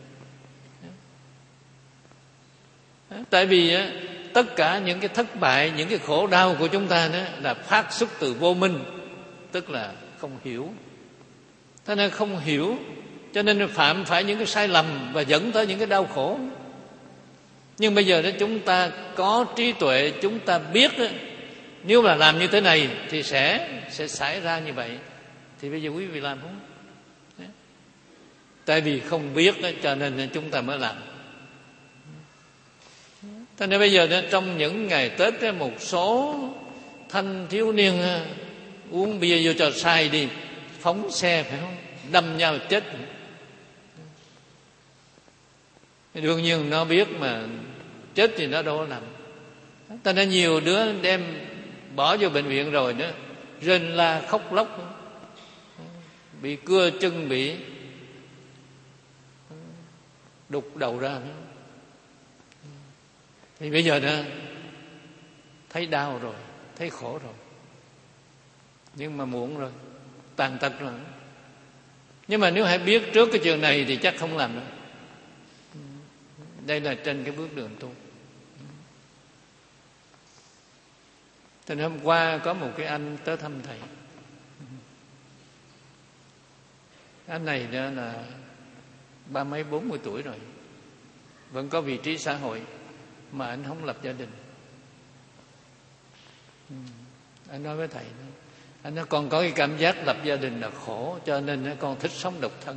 Tại vì tất cả những cái thất bại, những cái khổ đau của chúng ta đó là phát xuất từ vô minh, tức là không hiểu. Thế nên không hiểu, cho nên phạm phải những cái sai lầm và dẫn tới những cái đau khổ. Nhưng bây giờ đó chúng ta có trí tuệ, chúng ta biết đó, nếu mà làm như thế này thì sẽ sẽ xảy ra như vậy. Thì bây giờ quý vị làm không? Tại vì không biết đó, cho nên chúng ta mới làm. Thế nên bây giờ đó, trong những ngày Tết đó, một số thanh thiếu niên uống bia vô cho say đi, phóng xe phải không? Đâm nhau chết. Đương nhiên nó biết mà chết thì nó đâu có làm. Cho nên nhiều đứa đem bỏ vô bệnh viện rồi đó, rên la khóc lóc, bị cưa chân, bị đục đầu ra. Thì bây giờ đó thấy đau rồi, thấy khổ rồi, nhưng mà muộn rồi, tàn tật rồi. Nhưng mà nếu hãy biết trước cái chuyện này thì chắc không làm nữa. Đây là trên cái bước đường tu. Thì hôm qua có một cái anh tới thăm thầy. Anh này đó là ba mấy bốn mươi tuổi rồi, vẫn có vị trí xã hội, mà anh không lập gia đình. Anh nói với thầy, anh nói con có cái cảm giác lập gia đình là khổ, cho nên con thích sống độc thân,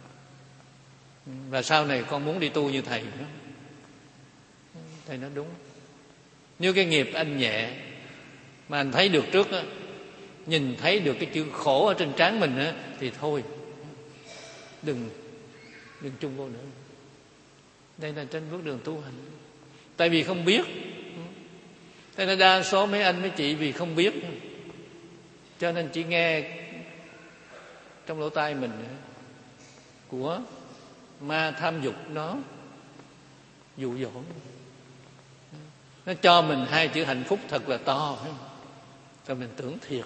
và sau này con muốn đi tu như thầy nữa. Thầy nói đúng. Nếu cái nghiệp anh nhẹ mà anh thấy được trước á, nhìn thấy được cái chữ khổ ở trên trán mình á, thì thôi, đừng đừng chung vô nữa. Đây là trên bước đường tu hành. Tại vì không biết. Thế nên đa số mấy anh mấy chị vì không biết, cho nên chỉ nghe trong lỗ tai mình của ma tham dục nó dụ dỗ, nó cho mình hai chữ hạnh phúc thật là to, rồi mình tưởng thiệt.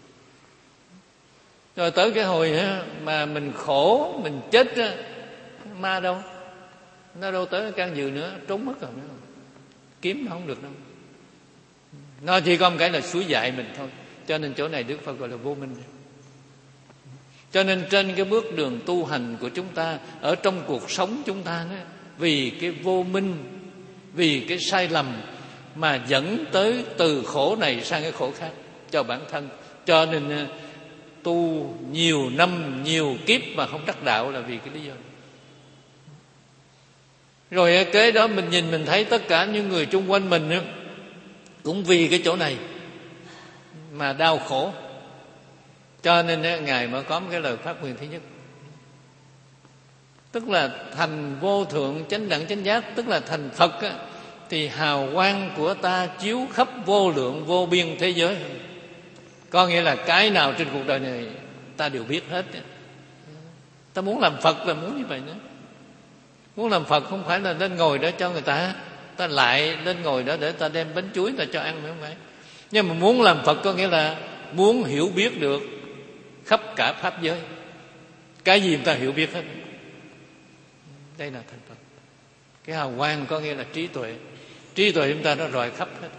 Rồi tới cái hồi mà mình khổ, mình chết, ma đâu, nó đâu tới can dự nữa, trốn mất rồi, kiếm nó không được đâu. Nó chỉ có một cái là suối dạy mình thôi. Cho nên chỗ này Đức Phật gọi là vô minh. Cho nên trên cái bước đường tu hành của chúng ta, ở trong cuộc sống chúng ta đó, vì cái vô minh, vì cái sai lầm mà dẫn tới từ khổ này sang cái khổ khác cho bản thân. Cho nên tu nhiều năm, nhiều kiếp mà không đắc đạo là vì cái lý do này. Rồi kế đó mình nhìn mình thấy tất cả những người chung quanh mình đó, cũng vì cái chỗ này mà đau khổ. Cho nên Ngài mới có một cái lời phát nguyện thứ nhất, tức là thành vô thượng chánh đẳng chánh giác, tức là thành Phật á, thì hào quang của ta chiếu khắp vô lượng vô biên thế giới. Có nghĩa là cái nào trên cuộc đời này ta đều biết hết. Ta muốn làm Phật là muốn như vậy nữa. Muốn làm Phật không phải là lên ngồi đó cho người ta, ta lại lên ngồi đó để ta đem bánh chuối ta cho ăn, phải không phải? Nhưng mà muốn làm Phật có nghĩa là muốn hiểu biết được khắp cả pháp giới. Cái gì người ta hiểu biết hết. Đây là thành Phật. Cái hào quang có nghĩa là trí tuệ. Trí tuệ chúng ta nó rọi khắp hết.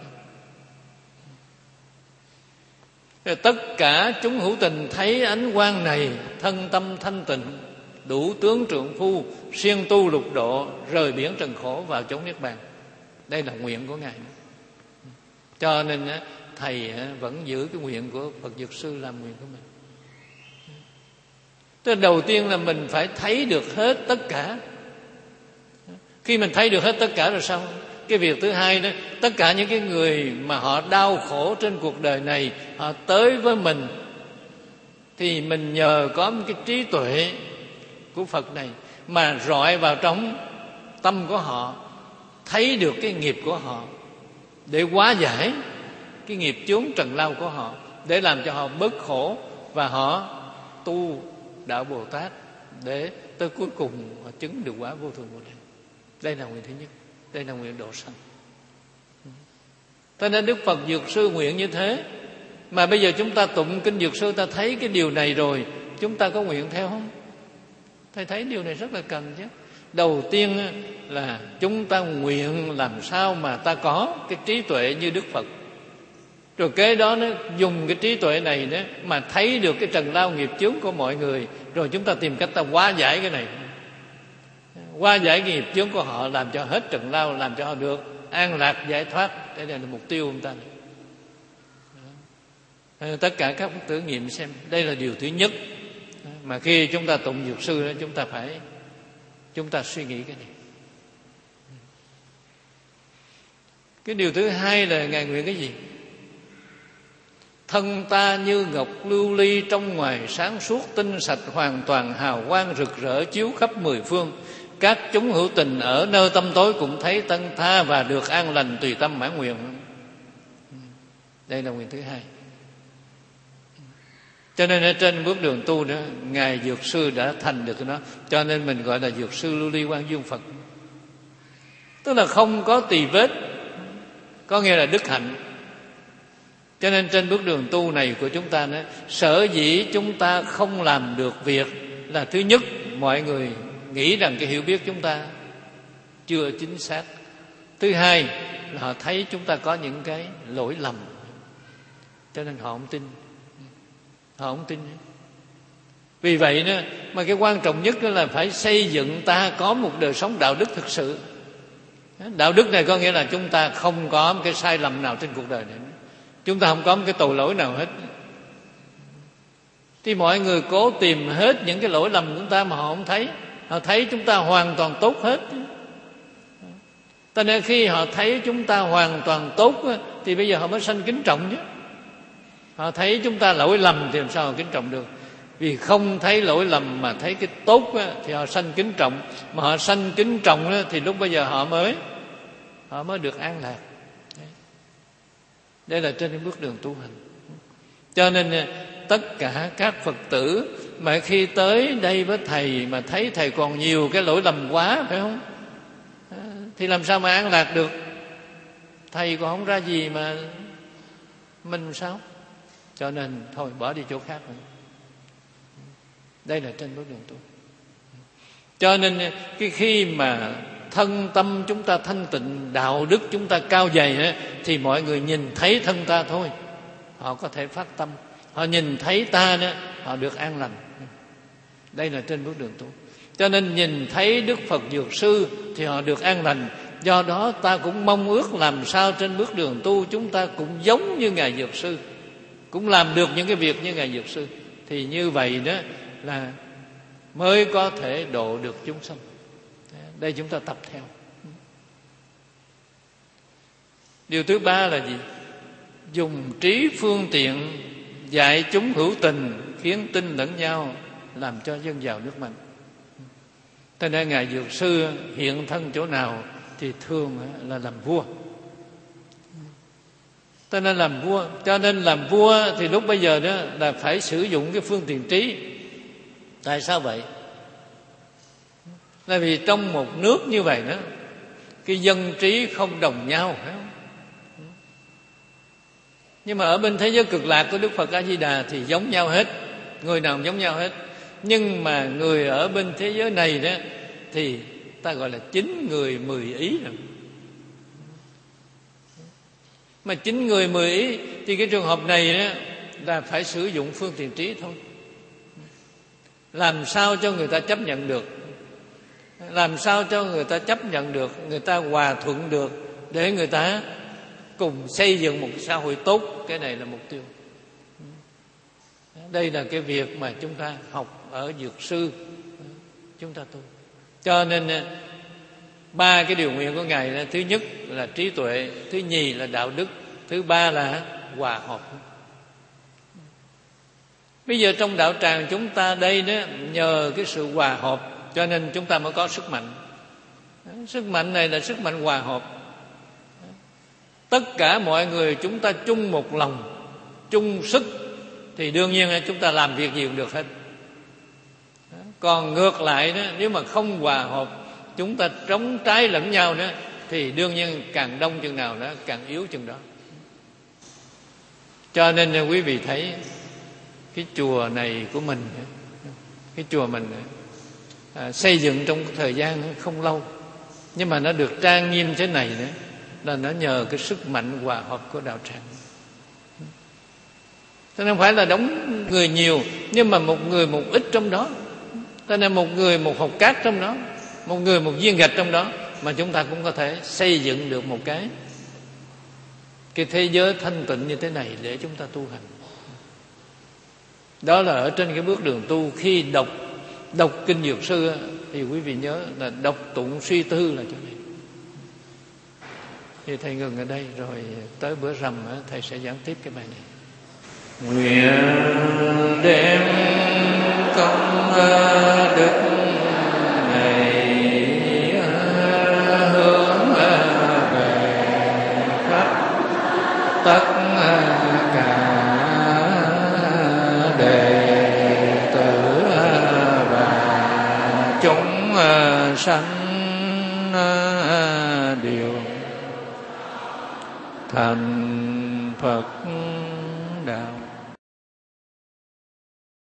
Rồi tất cả chúng hữu tình thấy ánh quang này, thân tâm thanh tịnh, đủ tướng trượng phu, siêng tu lục độ, rời biển trần khổ vào chốn niết bàn. Đây là nguyện của Ngài. Cho nên Thầy vẫn giữ cái nguyện của Phật Dược Sư làm nguyện của mình. Tức là đầu tiên là mình phải thấy được hết tất cả. Khi mình thấy được hết tất cả rồi xong, cái việc thứ hai đó, tất cả những cái người mà họ đau khổ trên cuộc đời này, họ tới với mình, thì mình nhờ có một cái trí tuệ của Phật này mà rọi vào trong tâm của họ, thấy được cái nghiệp của họ, để hóa giải cái nghiệp chướng trần lao của họ, để làm cho họ bớt khổ và họ tu đạo Bồ Tát để tới cuối cùng họ chứng được quả vô thường Bồ Đề. Đây là nguyện thứ nhất. Đây là nguyện độ sanh. Cho nên Đức Phật Dược Sư nguyện như thế. Mà bây giờ chúng ta tụng kinh Dược Sư, ta thấy cái điều này rồi, chúng ta có nguyện theo không? Thầy thấy điều này rất là cần chứ. Đầu tiên là chúng ta nguyện làm sao mà ta có cái trí tuệ như Đức Phật. Rồi kế đó nó dùng cái trí tuệ này đó mà thấy được cái trần lao nghiệp chướng của mọi người, rồi chúng ta tìm cách ta hóa giải cái này, hóa giải cái nghiệp chướng của họ, làm cho hết trần lao, làm cho họ được an lạc giải thoát. Đây là mục tiêu của chúng ta. Tất cả các Phật tử nghiệm xem, đây là điều thứ nhất mà khi chúng ta tụng Dược Sư đó, chúng ta phải chúng ta suy nghĩ cái này. Cái điều thứ hai là Ngài nguyện cái gì? Thân ta như ngọc lưu ly, trong ngoài sáng suốt tinh sạch, hoàn toàn hào quang rực rỡ chiếu khắp mười phương. Các chúng hữu tình ở nơi tâm tối cũng thấy tân tha và được an lành tùy tâm mãn nguyện. Đây là nguyện thứ hai. Cho nên ở trên bước đường tu đó, Ngài Dược Sư đã thành được nó. Cho nên mình gọi là Dược Sư Lưu Ly Quang Dương Phật. Tức là không có tì vết, có nghĩa là đức hạnh. Cho nên trên bước đường tu này của chúng ta đó, sở dĩ chúng ta không làm được việc là thứ nhất, mọi người nghĩ rằng cái hiểu biết chúng ta chưa chính xác. Thứ hai là họ thấy chúng ta có những cái lỗi lầm. cho nên họ không tin. Họ không tin. Vì vậy đó, mà cái quan trọng nhất đó là phải xây dựng ta có một đời sống đạo đức thực sự. Đạo đức này có nghĩa là chúng ta không có một cái sai lầm nào trên cuộc đời này, chúng ta không có một cái tội lỗi nào hết. Thì mọi người cố tìm hết những cái lỗi lầm của chúng ta mà họ không thấy. Họ thấy chúng ta hoàn toàn tốt hết. Cho nên khi họ thấy chúng ta hoàn toàn tốt thì bây giờ họ mới sanh kính trọng chứ. Họ thấy chúng ta lỗi lầm thì làm sao họ kính trọng được? Vì không thấy lỗi lầm mà thấy cái tốt thì họ sanh kính trọng. Mà họ sanh kính trọng thì lúc bây giờ họ mới Họ mới được an lạc. Đây là trên cái bước đường tu hành. Cho nên tất cả các Phật tử mà khi tới đây với thầy mà thấy thầy còn nhiều cái lỗi lầm quá, phải không? Thì làm sao mà an lạc được? Thầy còn không ra gì mà mình sao? Cho nên thôi bỏ đi chỗ khác rồi. Đây là trên bước đường tu. Cho nên cái khi mà thân tâm chúng ta thanh tịnh, đạo đức chúng ta cao dày thì mọi người nhìn thấy thân ta thôi, họ có thể phát tâm. Họ nhìn thấy ta đó, họ được an lành. Đây là trên bước đường tu. Cho nên nhìn thấy Đức Phật Dược Sư thì họ được an lành. Do đó ta cũng mong ước làm sao trên bước đường tu chúng ta cũng giống như Ngài Dược Sư, cũng làm được những cái việc như Ngài Dược Sư. Thì như vậy đó là mới có thể độ được chúng sanh. Đây chúng ta tập theo. Điều thứ ba là gì? Dùng trí phương tiện dạy chúng hữu tình, khiến tin lẫn nhau, làm cho dân giàu nước mạnh. Thế nên Ngài Dược Sư hiện thân chỗ nào thì thường là làm vua. Cho nên làm vua, cho nên làm vua thì lúc bây giờ đó là phải sử dụng cái phương tiện trí. Tại sao vậy? Là vì trong một nước như vậy đó, cái dân trí không đồng nhau, phải không? Nhưng mà ở bên thế giới cực lạc của Đức Phật A Di Đà thì giống nhau hết, người nào cũng giống nhau hết. Nhưng mà người ở bên thế giới này đó thì ta gọi là chín người mười ý rồi. Mà chín người mười ý thì cái trường hợp này đó là phải sử dụng phương tiện trí thôi. Làm sao cho người ta chấp nhận được, làm sao cho người ta chấp nhận được, người ta hòa thuận được, để người ta cùng xây dựng một xã hội tốt. Cái này là mục tiêu. Đây là cái việc mà chúng ta học ở Dược Sư, chúng ta tu. Cho nên ba cái điều nguyện của Ngài là: thứ nhất là trí tuệ, thứ nhì là đạo đức, thứ ba là hòa hợp. Bây giờ trong đạo tràng chúng ta đây đó, nhờ cái sự hòa hợp cho nên chúng ta mới có sức mạnh. Sức mạnh này là sức mạnh hòa hợp. Tất cả mọi người chúng ta chung một lòng, chung sức thì đương nhiên chúng ta làm việc gì cũng được hết. Còn ngược lại đó, nếu mà không hòa hợp, chúng ta trống trái lẫn nhau đó, thì đương nhiên càng đông chừng nào đó càng yếu chừng đó. Cho nên quý vị thấy cái chùa này của mình, cái chùa mình à, xây dựng trong thời gian không lâu, nhưng mà nó được trang nghiêm thế này nữa là nó nhờ cái sức mạnh hòa hợp của đạo tràng. Cho nên không phải là đóng người nhiều, nhưng mà một người một ít trong đó. Cho nên một người một hột cát trong đó, một người một viên gạch trong đó, mà chúng ta cũng có thể xây dựng được một cái cái thế giới thanh tịnh như thế này để chúng ta tu hành. Đó là ở trên cái bước đường tu. Khi đọc đọc kinh Dược Sư thì quý vị nhớ là đọc tụng suy tư là chỗ này. Thì thầy ngừng ở đây, rồi tới bữa rằm thầy sẽ giảng tiếp cái bài này. Nguyện đem công đức này hướng về khắp tất cả đệ tử và chúng sanh đều thành Phật đạo.